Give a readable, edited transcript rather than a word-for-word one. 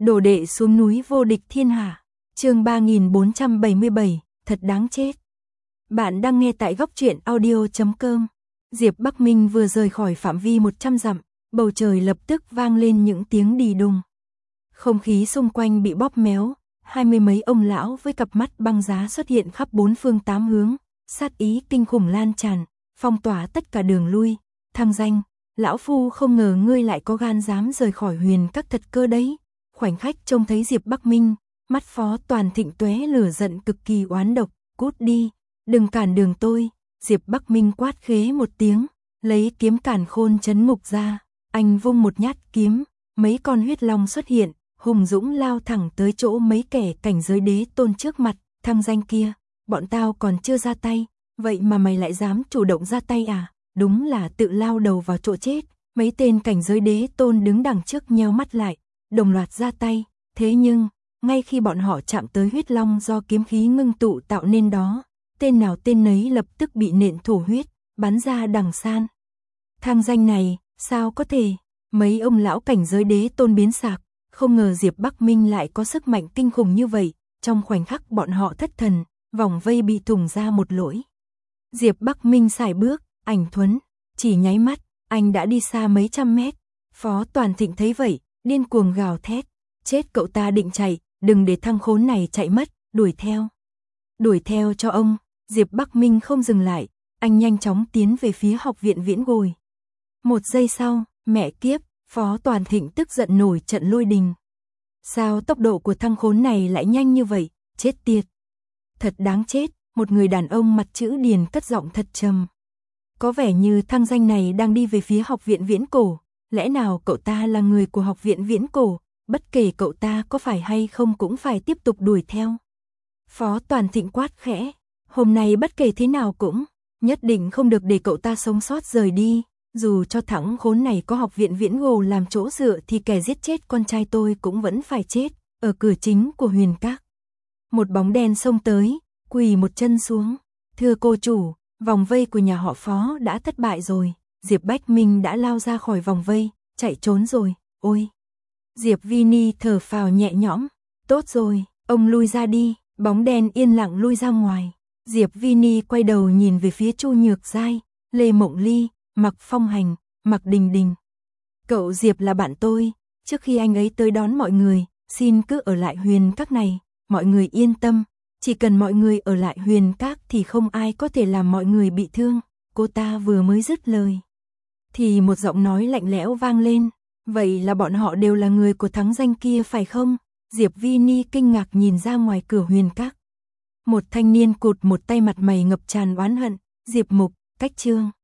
Đồ đệ xuống núi vô địch thiên hạ. Chương 3477, thật đáng chết. Bạn đang nghe tại góc truyện audio.com. Diệp Bắc Minh vừa rời khỏi phạm vi 100 dặm, bầu trời lập tức vang lên những tiếng đì đùng. Không khí xung quanh bị bóp méo, 20 mấy ông lão với cặp mắt băng giá xuất hiện khắp bốn phương tám hướng, sát ý kinh khủng lan tràn, phong tỏa tất cả đường lui. Thăng Danh, lão phu không ngờ ngươi lại có gan dám rời khỏi Huyền Các thật cơ đấy. Khoảnh khắc trông thấy Diệp Bắc Minh, mắt Phó Toàn Thịnh tóe lửa giận cực kỳ oán độc, cút đi, đừng cản đường tôi. Diệp Bắc Minh quát khế một tiếng, lấy kiếm Càn Khôn trấn ngục ra, anh vung một nhát kiếm, mấy con huyết long xuất hiện, hùng dũng lao thẳng tới chỗ mấy kẻ cảnh giới đế tôn trước mặt. Thăng Danh kia, bọn tao còn chưa ra tay, vậy mà mày lại dám chủ động ra tay à? Đúng là tự lao đầu vào chỗ chết. Mấy tên cảnh giới đế tôn đứng đằng trước nheo mắt lại, đồng loạt ra tay, thế nhưng, ngay khi bọn họ chạm tới huyết long do kiếm khí ngưng tụ tạo nên đó, tên nào tên nấy lập tức bị nện thổ huyết, bắn ra đằng san. Thăng Danh này, sao có thể? Mấy ông lão cảnh giới đế tôn biến sạc, không ngờ Diệp Bắc Minh lại có sức mạnh kinh khủng như vậy. Trong khoảnh khắc bọn họ thất thần, vòng vây bị thủng ra một lỗi. Diệp Bắc Minh sải bước, ảnh thuấn, chỉ nháy mắt, anh đã đi xa mấy trăm mét. Phó Toàn Thịnh thấy vậy, điên cuồng gào thét, chết cậu ta định chạy, đừng để thằng khốn này chạy mất, đuổi theo. Đuổi theo cho ông. Diệp Bắc Minh không dừng lại, anh nhanh chóng tiến về phía học viện Viễn Gồi. Một giây sau, mẹ kiếp, Phó Toàn Thịnh tức giận nổi trận lôi đình. Sao tốc độ của thằng khốn này lại nhanh như vậy, chết tiệt. Thật đáng chết, một người đàn ông mặt chữ điền cất giọng thật trầm. Có vẻ như Thăng Danh này đang đi về phía học viện Viễn Cổ, lẽ nào cậu ta là người của học viện Viễn Cổ, bất kể cậu ta có phải hay không cũng phải tiếp tục đuổi theo. Phó Toàn Thịnh quát khẽ, hôm nay bất kể thế nào cũng, nhất định không được để cậu ta sống sót rời đi, dù cho thằng khốn này có học viện Viễn Cổ làm chỗ dựa thì kẻ giết chết con trai tôi cũng vẫn phải chết, ở cửa chính của Huyền Các. Một bóng đen xông tới, quỳ một chân xuống, thưa cô chủ, vòng vây của nhà họ Phó đã thất bại rồi. Diệp Bắc Minh đã lao ra khỏi vòng vây, chạy trốn rồi, ôi. Diệp Vini thở phào nhẹ nhõm, tốt rồi, ông lui ra đi. Bóng đen yên lặng lui ra ngoài. Diệp Vini quay đầu nhìn về phía Chu Nhược Giai, Lê Mộng Ly, Mạc Phong Hành, Mạc Đình Đình. Cậu Diệp là bạn tôi, trước khi anh ấy tới đón mọi người, xin cứ ở lại Huyền Các này, mọi người yên tâm, chỉ cần mọi người ở lại Huyền Các thì không ai có thể làm mọi người bị thương. Cô ta vừa mới dứt lời, thì một giọng nói lạnh lẽo vang lên, vậy là bọn họ đều là người của Thăng Danh kia phải không? Diệp Vini kinh ngạc nhìn ra ngoài cửa Huyền Các. Một thanh niên cụt một tay mặt mày ngập tràn oán hận, Diệp Mục, cách chương.